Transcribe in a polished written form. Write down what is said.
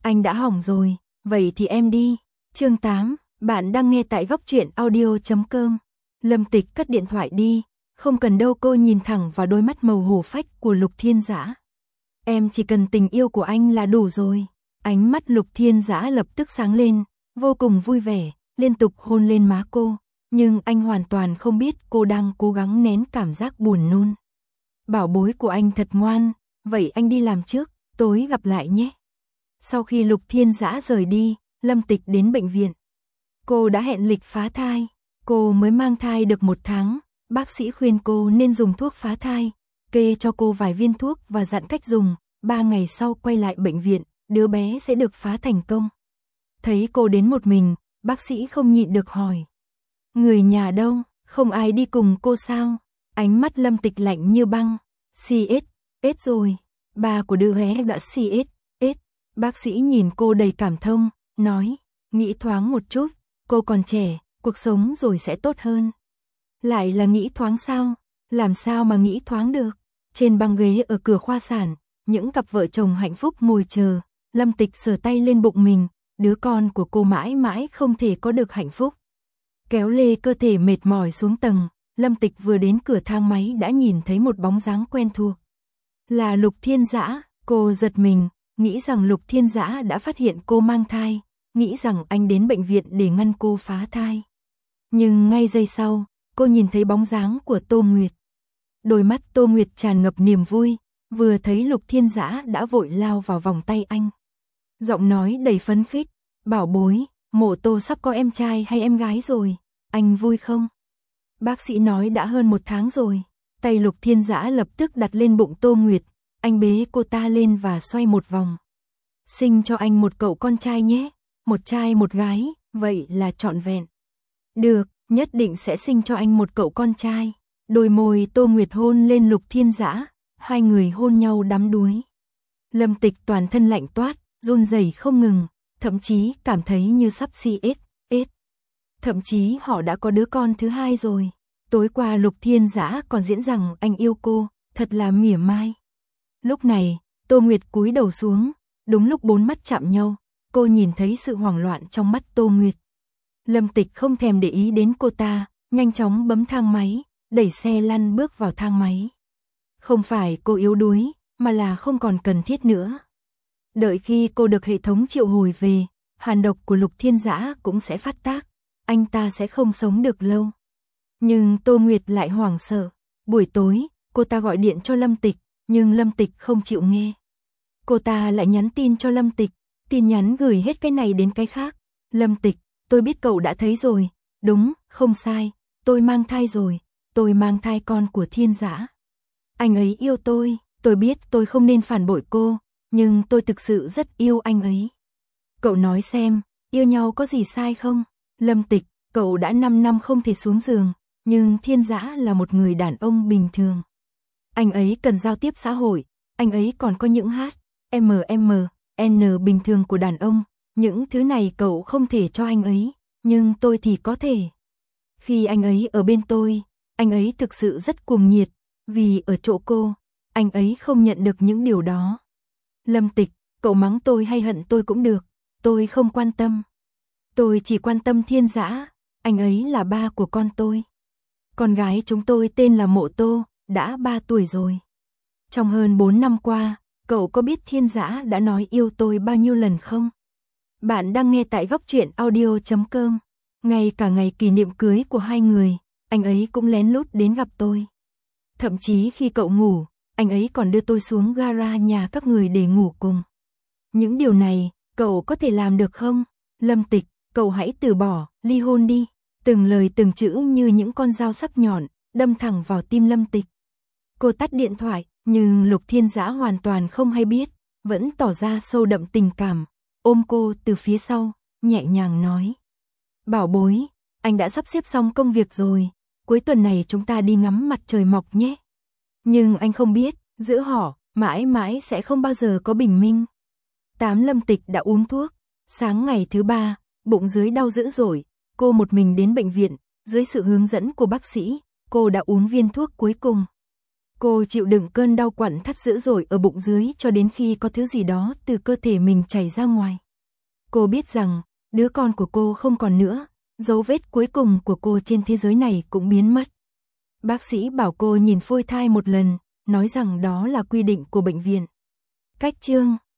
Anh đã hỏng rồi, vậy thì em đi. Chương 8, bạn đang nghe tại góc truyện audio.com. Lâm Tịch cất điện thoại đi, không cần đâu, cô nhìn thẳng vào đôi mắt màu hổ phách của Lục Thiên Dã. Em chỉ cần tình yêu của anh là đủ rồi. Ánh mắt Lục Thiên Dã lập tức sáng lên, vô cùng vui vẻ, liên tục hôn lên má cô, nhưng anh hoàn toàn không biết cô đang cố gắng nén cảm giác buồn nôn. Bảo bối của anh thật ngoan, vậy anh đi làm trước, tối gặp lại nhé. Sau khi Lục Thiên Dã rời đi, Lâm Tịch đến bệnh viện. Cô đã hẹn lịch phá thai, cô mới mang thai được 1 tháng, bác sĩ khuyên cô nên dùng thuốc phá thai, kê cho cô vài viên thuốc và dặn cách dùng, 3 ngày sau quay lại bệnh viện, đứa bé sẽ được phá thành công. Thấy cô đến một mình, bác sĩ không nhịn được hỏi. Người nhà đâu, không ai đi cùng cô sao? Ánh mắt Lâm Tịch lạnh như băng. CS rồi, ba của đứa bé đã CS. Bác sĩ nhìn cô đầy cảm thông, nói, nghĩ thoáng một chút, cô còn trẻ, cuộc sống rồi sẽ tốt hơn. Lại là nghĩ thoáng sao? Làm sao mà nghĩ thoáng được? Trên băng ghế ở cửa khoa sản, những cặp vợ chồng hạnh phúc ngồi chờ, Lâm Tịch sờ tay lên bụng mình, đứa con của cô mãi mãi không thể có được hạnh phúc. Kéo lê cơ thể mệt mỏi xuống tầng, Lâm Tịch vừa đến cửa thang máy đã nhìn thấy một bóng dáng quen thuộc. Là Lục Thiên Dã, cô giật mình, nghĩ rằng Lục Thiên Dã đã phát hiện cô mang thai, nghĩ rằng anh đến bệnh viện để ngăn cô phá thai. Nhưng ngay giây sau, cô nhìn thấy bóng dáng của Tô Nguyệt. Đôi mắt Tô Nguyệt tràn ngập niềm vui, vừa thấy Lục Thiên Dã đã vội lao vào vòng tay anh. Giọng nói đầy phấn khích, bảo bối, mộ Tô sắp có em trai hay em gái rồi, anh vui không? Bác sĩ nói đã hơn 1 tháng rồi, tay Lục Thiên Dã lập tức đặt lên bụng Tô Nguyệt, anh bế cô ta lên và xoay một vòng. Sinh cho anh một cậu con trai nhé, 1 trai 1 gái, vậy là trọn vẹn. Được, nhất định sẽ sinh cho anh một cậu con trai. Đôi môi Tô Nguyệt hôn lên Lục Thiên Dã, hai người hôn nhau đắm đuối. Lâm Tịch toàn thân lạnh toát, run rẩy không ngừng, thậm chí cảm thấy như sắp CS. Thậm chí họ đã có đứa con thứ 2 rồi. Tối qua Lục Thiên Dã còn diễn rằng anh yêu cô, thật là mỉa mai. Lúc này, Tô Nguyệt cúi đầu xuống, đúng lúc 4 mắt chạm nhau, cô nhìn thấy sự hoảng loạn trong mắt Tô Nguyệt. Lâm Tịch không thèm để ý đến cô ta, nhanh chóng bấm thang máy, đẩy xe lăn bước vào thang máy. Không phải cô yếu đuối, mà là không còn cần thiết nữa. Đợi khi cô được hệ thống triệu hồi về, hàn độc của Lục Thiên Dã cũng sẽ phát tác, anh ta sẽ không sống được lâu. Nhưng Tô Nguyệt lại hoảng sợ. Buổi tối, cô ta gọi điện cho Lâm Tịch, nhưng Lâm Tịch không chịu nghe. Cô ta lại nhắn tin cho Lâm Tịch, tin nhắn gửi hết cái này đến cái khác. Lâm Tịch, tôi biết cậu đã thấy rồi, đúng, không sai, tôi mang thai rồi, tôi mang thai con của Thiên Dã. Anh ấy yêu tôi biết tôi không nên phản bội cô, nhưng tôi thực sự rất yêu anh ấy. Cậu nói xem, yêu nhau có gì sai không? Lâm Tịch, cậu đã 5 năm không thể xuống giường, nhưng Thiên Dã là một người đàn ông bình thường. Anh ấy cần giao tiếp xã hội, anh ấy còn có những N bình thường của đàn ông, những thứ này cậu không thể cho anh ấy, nhưng tôi thì có thể. Khi anh ấy ở bên tôi, anh ấy thực sự rất cuồng nhiệt, vì ở chỗ cô, anh ấy không nhận được những điều đó. Lâm Tịch, cậu mắng tôi hay hận tôi cũng được, tôi không quan tâm. Tôi chỉ quan tâm Thiên Dã, anh ấy là ba của con tôi. Con gái chúng tôi tên là Mộ Tô, đã 3 tuổi rồi. Trong hơn 4 năm qua, cậu có biết Thiên Dã đã nói yêu tôi bao nhiêu lần không? Bạn đang nghe tại góc truyện audio.com. Ngay cả ngày kỷ niệm cưới của hai người, anh ấy cũng lén lút đến gặp tôi. Thậm chí khi cậu ngủ, anh ấy còn đưa tôi xuống gara nhà các người để ngủ cùng. Những điều này, cậu có thể làm được không? Lâm Tịch, cậu hãy từ bỏ, ly hôn đi. Từng lời từng chữ như những con dao sắc nhọn, đâm thẳng vào tim Lâm Tịch. Cô tắt điện thoại, nhưng Lục Thiên Dã hoàn toàn không hay biết, vẫn tỏ ra sâu đậm tình cảm, ôm cô từ phía sau, nhẹ nhàng nói. Bảo bối, anh đã sắp xếp xong công việc rồi, cuối tuần này chúng ta đi ngắm mặt trời mọc nhé. Nhưng anh không biết, giữa họ, mãi mãi sẽ không bao giờ có bình minh. 8 Lâm Tịch đã uống thuốc, sáng ngày thứ 3, bụng dưới đau dữ dội, cô một mình đến bệnh viện, dưới sự hướng dẫn của bác sĩ, cô đã uống viên thuốc cuối cùng. Cô chịu đựng cơn đau quặn thắt dữ dội ở bụng dưới cho đến khi có thứ gì đó từ cơ thể mình chảy ra ngoài. Cô biết rằng, đứa con của cô không còn nữa, dấu vết cuối cùng của cô trên thế giới này cũng biến mất. Bác sĩ bảo cô nhìn phôi thai một lần, nói rằng đó là quy định của bệnh viện. Cách chương